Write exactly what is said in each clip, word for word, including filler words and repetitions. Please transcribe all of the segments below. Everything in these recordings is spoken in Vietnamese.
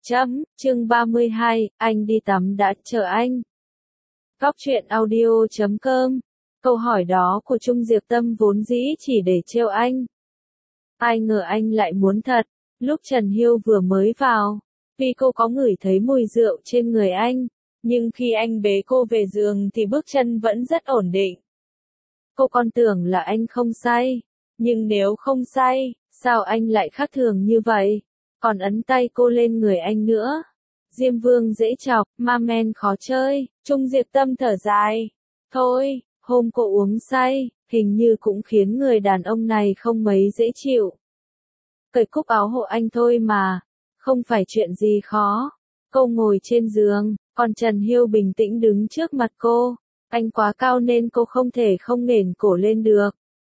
Chấm, chương ba mươi hai, anh đi tắm đã chờ anh. Góc truyện audio chấm com. Câu hỏi đó của Trung Diệp Tâm vốn dĩ chỉ để trêu anh. Ai ngờ anh lại muốn thật. Lúc Trần Hiêu vừa mới vào, vì cô có ngửi thấy mùi rượu trên người anh, nhưng khi anh bế cô về giường thì bước chân vẫn rất ổn định. Cô còn tưởng là anh không say, nhưng nếu không say, sao anh lại khác thường như vậy? Còn ấn tay cô lên người anh nữa. Diêm Vương dễ chọc, ma men khó chơi. Trung Diệp Tâm thở dài. Thôi, hôm cô uống say, hình như cũng khiến người đàn ông này không mấy dễ chịu. Cởi cúc áo hộ anh thôi mà, không phải chuyện gì khó. Cô ngồi trên giường, còn Trần Hiêu bình tĩnh đứng trước mặt cô. Anh quá cao nên cô không thể không nghển cổ lên được.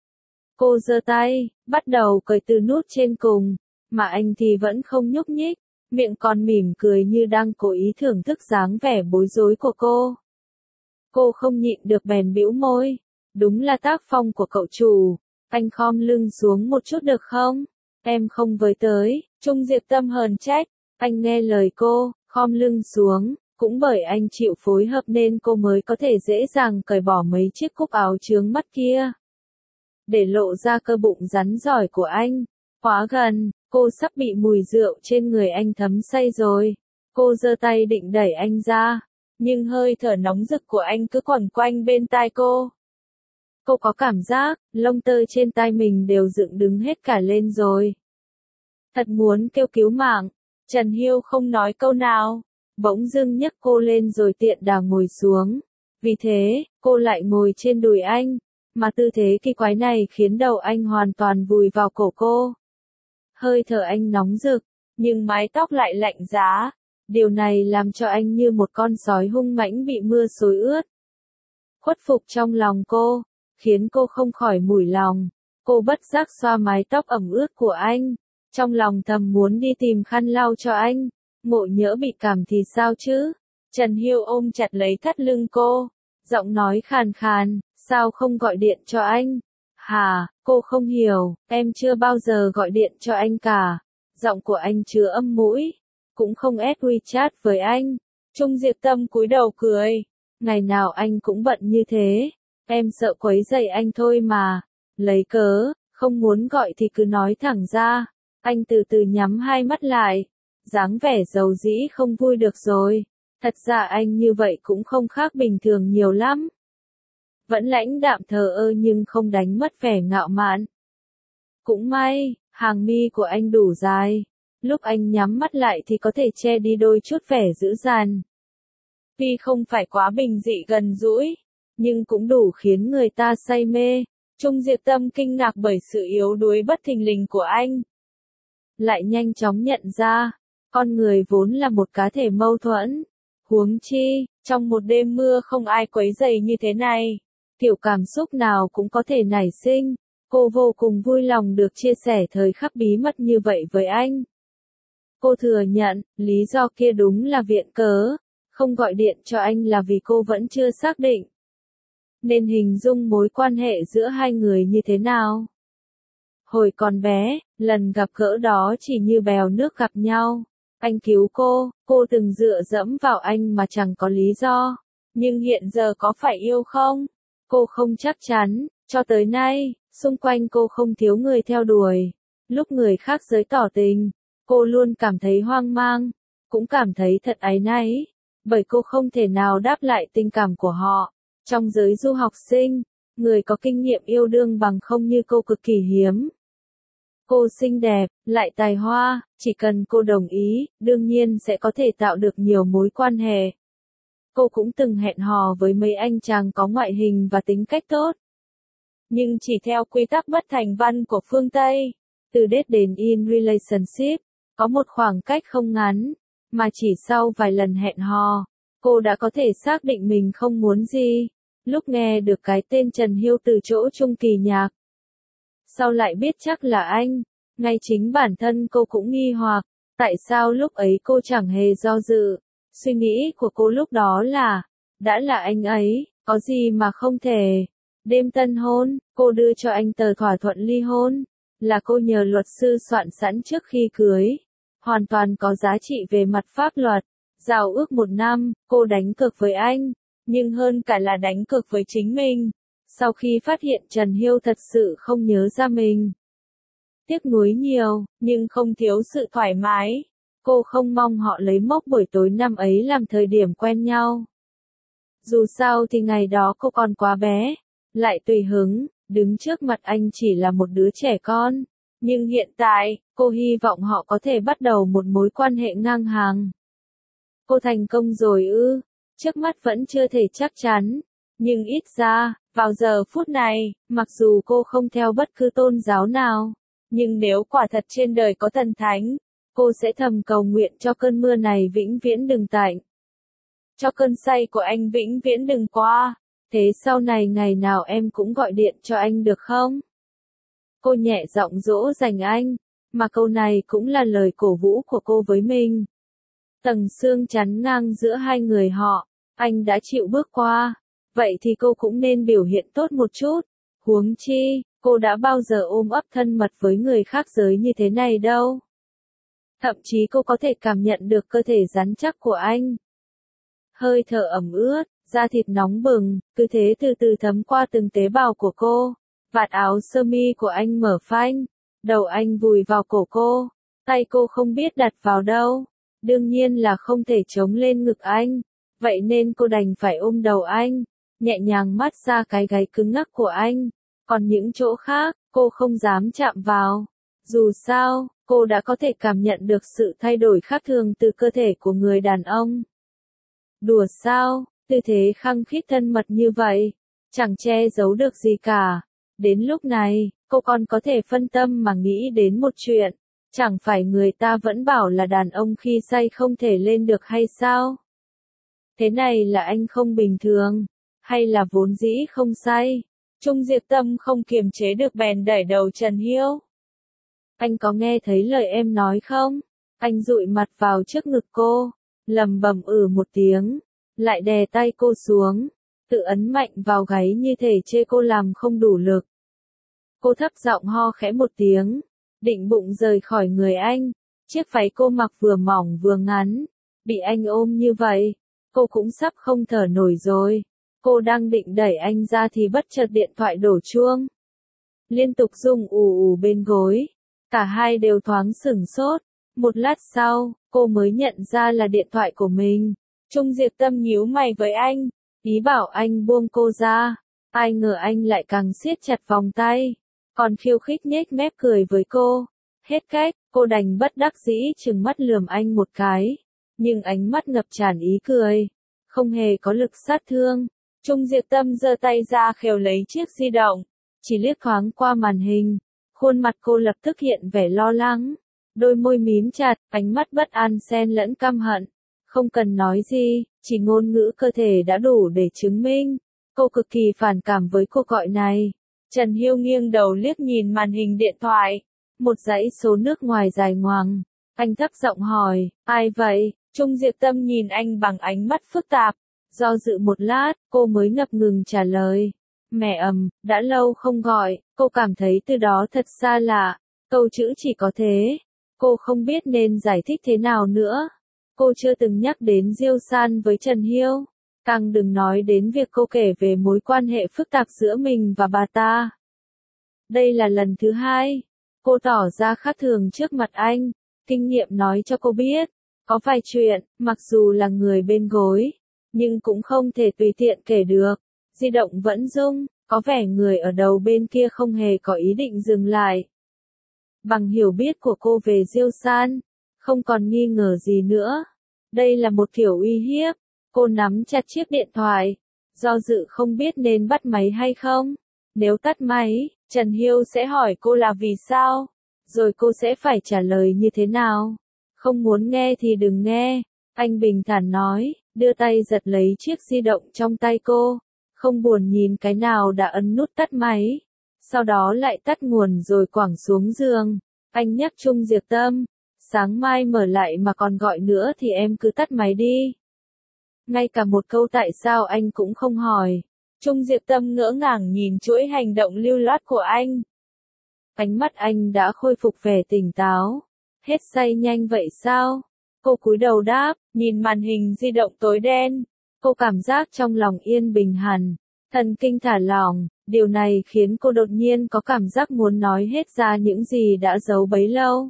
Cô giơ tay, bắt đầu cởi từ nút trên cùng, mà anh thì vẫn không nhúc nhích, miệng còn mỉm cười như đang cố ý thưởng thức dáng vẻ bối rối của cô. Cô không nhịn được bèn bĩu môi, đúng là tác phong của cậu chủ. Anh khom lưng xuống một chút được không? Em không với tới. Trung Diệp Tâm hờn trách. Anh nghe lời cô, khom lưng xuống, cũng bởi anh chịu phối hợp nên cô mới có thể dễ dàng cởi bỏ mấy chiếc cúc áo chướng mắt kia, để lộ ra cơ bụng rắn giỏi của anh. Quá gần, cô sắp bị mùi rượu trên người anh thấm say rồi. Cô giơ tay định đẩy anh ra, nhưng hơi thở nóng rực của anh cứ quẩn quanh bên tai cô. Cô có cảm giác, lông tơ trên tai mình đều dựng đứng hết cả lên rồi. Thật muốn kêu cứu mạng. Trần Hiêu không nói câu nào, bỗng dưng nhấc cô lên rồi tiện đà ngồi xuống. Vì thế, cô lại ngồi trên đùi anh, mà tư thế kỳ quái này khiến đầu anh hoàn toàn vùi vào cổ cô. Hơi thở anh nóng rực, nhưng mái tóc lại lạnh giá. Điều này làm cho anh như một con sói hung mãnh bị mưa xối ướt. Khuất phục trong lòng cô, khiến cô không khỏi mủi lòng. Cô bất giác xoa mái tóc ẩm ướt của anh, trong lòng thầm muốn đi tìm khăn lau cho anh. Ngộ nhỡ bị cảm thì sao chứ? Trần Hiêu ôm chặt lấy thắt lưng cô, giọng nói khàn khàn, sao không gọi điện cho anh? Hà, cô không hiểu, em chưa bao giờ gọi điện cho anh cả. Giọng của anh chứa âm mũi, cũng không add WeChat với anh. Trung Diệp Tâm cúi đầu cười, ngày nào anh cũng bận như thế, em sợ quấy rầy anh thôi mà. Lấy cớ, không muốn gọi thì cứ nói thẳng ra. Anh từ từ nhắm hai mắt lại, dáng vẻ dầu dĩ không vui được rồi. Thật ra anh như vậy cũng không khác bình thường nhiều lắm. Vẫn lãnh đạm thờ ơ nhưng không đánh mất vẻ ngạo mạn. Cũng may, hàng mi của anh đủ dài. Lúc anh nhắm mắt lại thì có thể che đi đôi chút vẻ dữ dằn. Tuy không phải quá bình dị gần gũi, nhưng cũng đủ khiến người ta say mê. Trung Diệp Tâm kinh ngạc bởi sự yếu đuối bất thình lình của anh. Lại nhanh chóng nhận ra, con người vốn là một cá thể mâu thuẫn. Huống chi, trong một đêm mưa không ai quấy rầy như thế này, kiểu cảm xúc nào cũng có thể nảy sinh. Cô vô cùng vui lòng được chia sẻ thời khắc bí mật như vậy với anh. Cô thừa nhận, lý do kia đúng là viện cớ, không gọi điện cho anh là vì cô vẫn chưa xác định nên hình dung mối quan hệ giữa hai người như thế nào. Hồi còn bé, lần gặp gỡ đó chỉ như bèo nước gặp nhau. Anh cứu cô, cô từng dựa dẫm vào anh mà chẳng có lý do. Nhưng hiện giờ có phải yêu không? Cô không chắc chắn. Cho tới nay, xung quanh cô không thiếu người theo đuổi. Lúc người khác giới tỏ tình, cô luôn cảm thấy hoang mang, cũng cảm thấy thật áy náy, bởi cô không thể nào đáp lại tình cảm của họ. Trong giới du học sinh, người có kinh nghiệm yêu đương bằng không như cô cực kỳ hiếm. Cô xinh đẹp, lại tài hoa, chỉ cần cô đồng ý, đương nhiên sẽ có thể tạo được nhiều mối quan hệ. Cô cũng từng hẹn hò với mấy anh chàng có ngoại hình và tính cách tốt. Nhưng chỉ theo quy tắc bất thành văn của phương Tây, từ date đến in relationship, có một khoảng cách không ngắn, mà chỉ sau vài lần hẹn hò, cô đã có thể xác định mình không muốn gì. Lúc nghe được cái tên Trần Hiêu từ chỗ Trung Kỳ Nhạc, sau lại biết chắc là anh, ngay chính bản thân cô cũng nghi hoặc, tại sao lúc ấy cô chẳng hề do dự. Suy nghĩ của cô lúc đó là, đã là anh ấy, có gì mà không thể. Đêm tân hôn, cô đưa cho anh tờ thỏa thuận ly hôn, là cô nhờ luật sư soạn sẵn trước khi cưới. hoàn toàn có giá trị về mặt pháp luật. Giao ước một năm, cô đánh cược với anh, nhưng hơn cả là đánh cược với chính mình. Sau khi phát hiện Trần Hiêu thật sự không nhớ ra mình, tiếc nuối nhiều, nhưng không thiếu sự thoải mái. Cô không mong họ lấy mốc buổi tối năm ấy làm thời điểm quen nhau. Dù sao thì ngày đó cô còn quá bé, lại tùy hứng, đứng trước mặt anh chỉ là một đứa trẻ con. Nhưng hiện tại, cô hy vọng họ có thể bắt đầu một mối quan hệ ngang hàng. Cô thành công rồi ư? Trước mắt vẫn chưa thể chắc chắn. Nhưng ít ra, vào giờ phút này, mặc dù cô không theo bất cứ tôn giáo nào, nhưng nếu quả thật trên đời có thần thánh, cô sẽ thầm cầu nguyện cho cơn mưa này vĩnh viễn đừng tạnh. Cho cơn say của anh vĩnh viễn đừng qua. Thế sau này ngày nào em cũng gọi điện cho anh được không? Cô nhẹ giọng dỗ dành anh, mà câu này cũng là lời cổ vũ của cô với mình. Tầng xương chắn ngang giữa hai người họ, anh đã chịu bước qua, vậy thì cô cũng nên biểu hiện tốt một chút. Huống chi, cô đã bao giờ ôm ấp thân mật với người khác giới như thế này đâu. Thậm chí cô có thể cảm nhận được cơ thể rắn chắc của anh. Hơi thở ẩm ướt, da thịt nóng bừng, cứ thế từ từ thấm qua từng tế bào của cô. Vạt áo sơ mi của anh mở phanh, đầu anh vùi vào cổ cô, tay cô không biết đặt vào đâu. Đương nhiên là không thể chống lên ngực anh, vậy nên cô đành phải ôm đầu anh, nhẹ nhàng mát xa cái gáy cứng ngắc của anh. Còn những chỗ khác, cô không dám chạm vào. Dù sao, cô đã có thể cảm nhận được sự thay đổi khác thường từ cơ thể của người đàn ông. Đùa sao, tư thế khăng khít thân mật như vậy, chẳng che giấu được gì cả. Đến lúc này, cô còn có thể phân tâm mà nghĩ đến một chuyện. Chẳng phải người ta vẫn bảo là đàn ông khi say không thể lên được hay sao? Thế này là anh không bình thường, hay là vốn dĩ không say? Trung Diệp Tâm không kiềm chế được bèn đẩy đầu Trần Hiêu. Anh có nghe thấy lời em nói không? Anh dụi mặt vào trước ngực cô, lầm bầm ừ một tiếng, lại đè tay cô xuống, tự ấn mạnh vào gáy như thể chê cô làm không đủ lực. Cô thấp giọng ho khẽ một tiếng, định bụng rời khỏi người anh. Chiếc váy cô mặc vừa mỏng vừa ngắn, bị anh ôm như vậy, cô cũng sắp không thở nổi rồi. Cô đang định đẩy anh ra thì bất chợt điện thoại đổ chuông. Liên tục rung ù ù bên gối, cả hai đều thoáng sửng sốt. Một lát sau, cô mới nhận ra là điện thoại của mình. Trung Diệp Tâm nhíu mày với anh, ý bảo anh buông cô ra. Ai ngờ anh lại càng siết chặt vòng tay, còn khiêu khích nhếch mép cười với cô. Hết cách, cô đành bất đắc dĩ trừng mắt lườm anh một cái, nhưng ánh mắt ngập tràn ý cười, không hề có lực sát thương. Trung Diệp Tâm giơ tay ra khều lấy chiếc di động, chỉ liếc thoáng qua màn hình, khuôn mặt cô lập tức hiện vẻ lo lắng, đôi môi mím chặt, ánh mắt bất an xen lẫn căm hận. Không cần nói gì, chỉ ngôn ngữ cơ thể đã đủ để chứng minh, cô cực kỳ phản cảm với cuộc gọi này. Trần Hiêu nghiêng đầu liếc nhìn màn hình điện thoại, một dãy số nước ngoài dài ngoằng. Anh thấp giọng hỏi, ai vậy? Trung Diệp Tâm nhìn anh bằng ánh mắt phức tạp, do dự một lát, cô mới ngập ngừng trả lời. Mẹ ầm, đã lâu không gọi, cô cảm thấy từ đó thật xa lạ, câu chữ chỉ có thế. Cô không biết nên giải thích thế nào nữa. Cô chưa từng nhắc đến Diêu San với Trần Hiêu, càng đừng nói đến việc cô kể về mối quan hệ phức tạp giữa mình và bà ta. Đây là lần thứ hai, cô tỏ ra khác thường trước mặt anh. Kinh nghiệm nói cho cô biết, có vài chuyện, mặc dù là người bên gối, nhưng cũng không thể tùy tiện kể được. Di động vẫn rung, có vẻ người ở đầu bên kia không hề có ý định dừng lại. Bằng hiểu biết của cô về Diêu San, không còn nghi ngờ gì nữa. Đây là một kiểu uy hiếp. Cô nắm chặt chiếc điện thoại, do dự không biết nên bắt máy hay không. Nếu tắt máy, Trần Hiêu sẽ hỏi cô là vì sao, rồi cô sẽ phải trả lời như thế nào. Không muốn nghe thì đừng nghe, anh bình thản nói, đưa tay giật lấy chiếc di động trong tay cô, không buồn nhìn cái nào đã ấn nút tắt máy. Sau đó lại tắt nguồn rồi quẳng xuống giường. Anh nhắc Trung Diệp Tâm, sáng mai mở lại mà còn gọi nữa thì em cứ tắt máy đi. Ngay cả một câu tại sao anh cũng không hỏi. Trung Diệp Tâm ngỡ ngàng nhìn chuỗi hành động lưu loát của anh. Ánh mắt anh đã khôi phục vẻ tỉnh táo, Hết say nhanh vậy sao? Cô cúi đầu đáp, nhìn màn hình di động tối đen. Cô cảm giác trong lòng yên bình hẳn, thần kinh thả lỏng, điều này khiến cô đột nhiên có cảm giác muốn nói hết ra những gì đã giấu bấy lâu.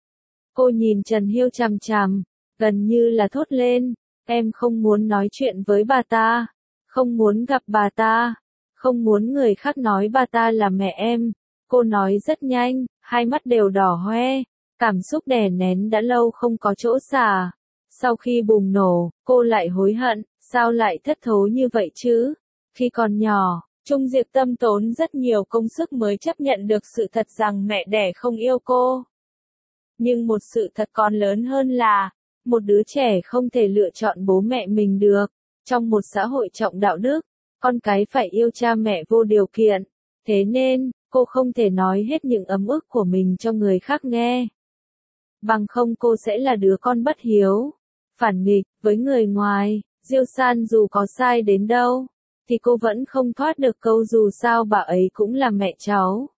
Cô nhìn Trần Hiêu chằm chằm, gần như là thốt lên, em không muốn nói chuyện với bà ta, không muốn gặp bà ta, không muốn người khác nói bà ta là mẹ em. Cô nói rất nhanh, hai mắt đều đỏ hoe, cảm xúc đè nén đã lâu không có chỗ xả. Sau khi bùng nổ, cô lại hối hận, sao lại thất thố như vậy chứ? Khi còn nhỏ, Trung Diệp Tâm tốn rất nhiều công sức mới chấp nhận được sự thật rằng mẹ đẻ không yêu cô. Nhưng một sự thật còn lớn hơn là, một đứa trẻ không thể lựa chọn bố mẹ mình được. Trong một xã hội trọng đạo đức, con cái phải yêu cha mẹ vô điều kiện. Thế nên, cô không thể nói hết những ấm ức của mình cho người khác nghe. Bằng không cô sẽ là đứa con bất hiếu, phản nghịch với người ngoài. Diêu San dù có sai đến đâu, thì cô vẫn không thoát được câu dù sao bà ấy cũng là mẹ cháu.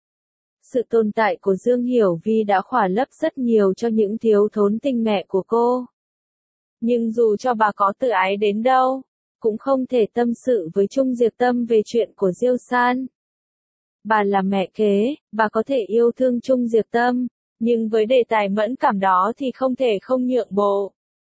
Sự tồn tại của Dương Hiểu Vi đã khỏa lấp rất nhiều cho những thiếu thốn tình mẹ của cô. Nhưng dù cho bà có tự ái đến đâu, cũng không thể tâm sự với Trung Diệp Tâm về chuyện của Diêu San. Bà là mẹ kế, bà có thể yêu thương Trung Diệp Tâm, nhưng với đề tài mẫn cảm đó thì không thể không nhượng bộ.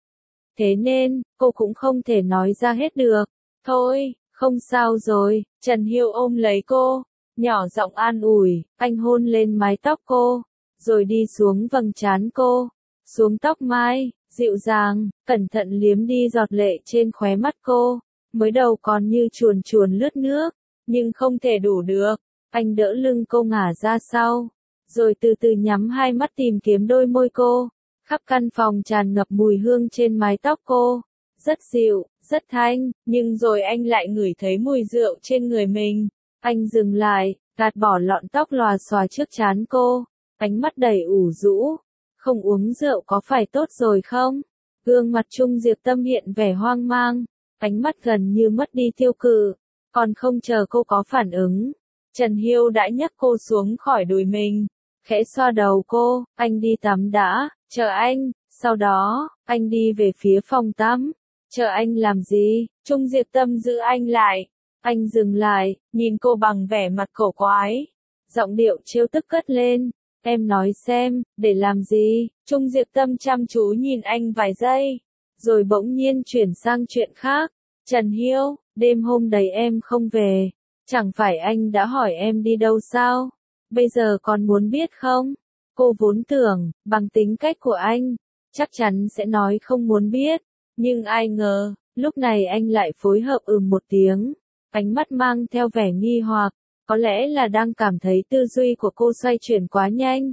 Thế nên, cô cũng không thể nói ra hết được. Thôi, không sao rồi, Trần Hiêu ôm lấy cô, nhỏ giọng an ủi, anh hôn lên mái tóc cô, rồi đi xuống vầng trán cô, xuống tóc mai, dịu dàng, cẩn thận liếm đi giọt lệ trên khóe mắt cô. Mới đầu còn như chuồn chuồn lướt nước, nhưng không thể đủ được. Anh đỡ lưng cô ngả ra sau, rồi từ từ nhắm hai mắt tìm kiếm đôi môi cô. Khắp căn phòng tràn ngập mùi hương trên mái tóc cô, rất dịu, rất thanh, nhưng rồi anh lại ngửi thấy mùi rượu trên người mình. Anh dừng lại, gạt bỏ lọn tóc lòa xòa trước trán cô, ánh mắt đầy ủ rũ. Không uống rượu có phải tốt rồi không? Gương mặt Trung Diệp Tâm hiện vẻ hoang mang, ánh mắt gần như mất đi tiêu cự, còn không chờ cô có phản ứng. Trần Hiêu đã nhấc cô xuống khỏi đùi mình, khẽ xoa đầu cô, anh đi tắm đã, chờ anh. Sau đó, anh đi về phía phòng tắm. Chờ anh làm gì? Trung Diệp Tâm giữ anh lại. Anh dừng lại, nhìn cô bằng vẻ mặt cổ quái. Giọng điệu trêu tức cất lên. Em nói xem, để làm gì? Trung Diệp Tâm chăm chú nhìn anh vài giây, rồi bỗng nhiên chuyển sang chuyện khác. Trần Hiêu, đêm hôm đấy em không về. Chẳng phải anh đã hỏi em đi đâu sao? Bây giờ còn muốn biết không? Cô vốn tưởng, bằng tính cách của anh, chắc chắn sẽ nói không muốn biết. Nhưng ai ngờ, lúc này anh lại phối hợp ừm một tiếng. Ánh mắt mang theo vẻ nghi hoặc, có lẽ là đang cảm thấy tư duy của cô xoay chuyển quá nhanh.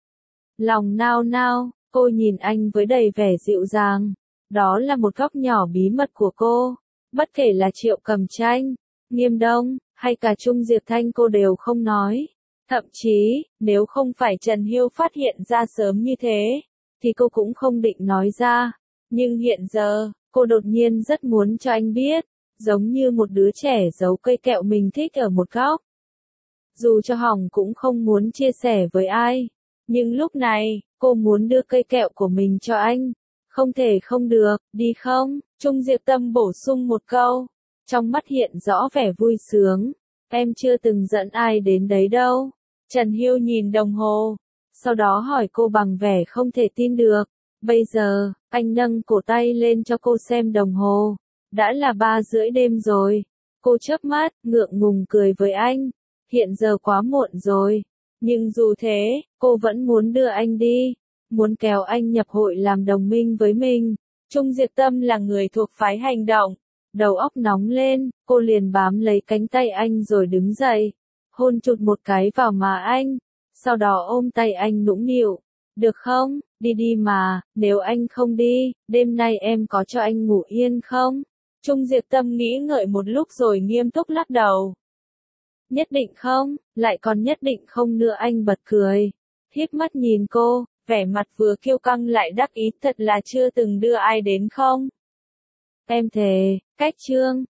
Lòng nao nao, cô nhìn anh với đầy vẻ dịu dàng. Đó là một góc nhỏ bí mật của cô. Bất kể là Triệu Cầm Tranh, Nghiêm Đông, hay cả Trung Diệp Thanh cô đều không nói. Thậm chí, nếu không phải Trần Hiêu phát hiện ra sớm như thế, thì cô cũng không định nói ra. Nhưng hiện giờ, cô đột nhiên rất muốn cho anh biết, giống như một đứa trẻ giấu cây kẹo mình thích ở một góc. Dù cho hỏng cũng không muốn chia sẻ với ai. Nhưng lúc này, cô muốn đưa cây kẹo của mình cho anh. Không thể không được, đi không? Trung Diệp Tâm bổ sung một câu. Trong mắt hiện rõ vẻ vui sướng. Em chưa từng dẫn ai đến đấy đâu. Trần Hiêu nhìn đồng hồ. Sau đó hỏi cô bằng vẻ không thể tin được. Bây giờ, anh nâng cổ tay lên cho cô xem đồng hồ. Đã là ba rưỡi đêm rồi. Cô chớp mắt, ngượng ngùng cười với anh. Hiện giờ quá muộn rồi. Nhưng dù thế, cô vẫn muốn đưa anh đi. Muốn kéo anh nhập hội làm đồng minh với mình. Trung Diệp Tâm là người thuộc phái hành động. Đầu óc nóng lên, cô liền bám lấy cánh tay anh rồi đứng dậy. Hôn chụt một cái vào má anh. Sau đó ôm tay anh nũng nịu. Được không, đi đi mà, nếu anh không đi, đêm nay em có cho anh ngủ yên không? Trung Diệp Tâm nghĩ ngợi một lúc rồi nghiêm túc lắc đầu. Nhất định không, lại còn nhất định không nữa. Anh bật cười. Híp mắt nhìn cô, vẻ mặt vừa kiêu căng lại đắc ý, thật là chưa từng đưa ai đến không? Em thề, cách chương.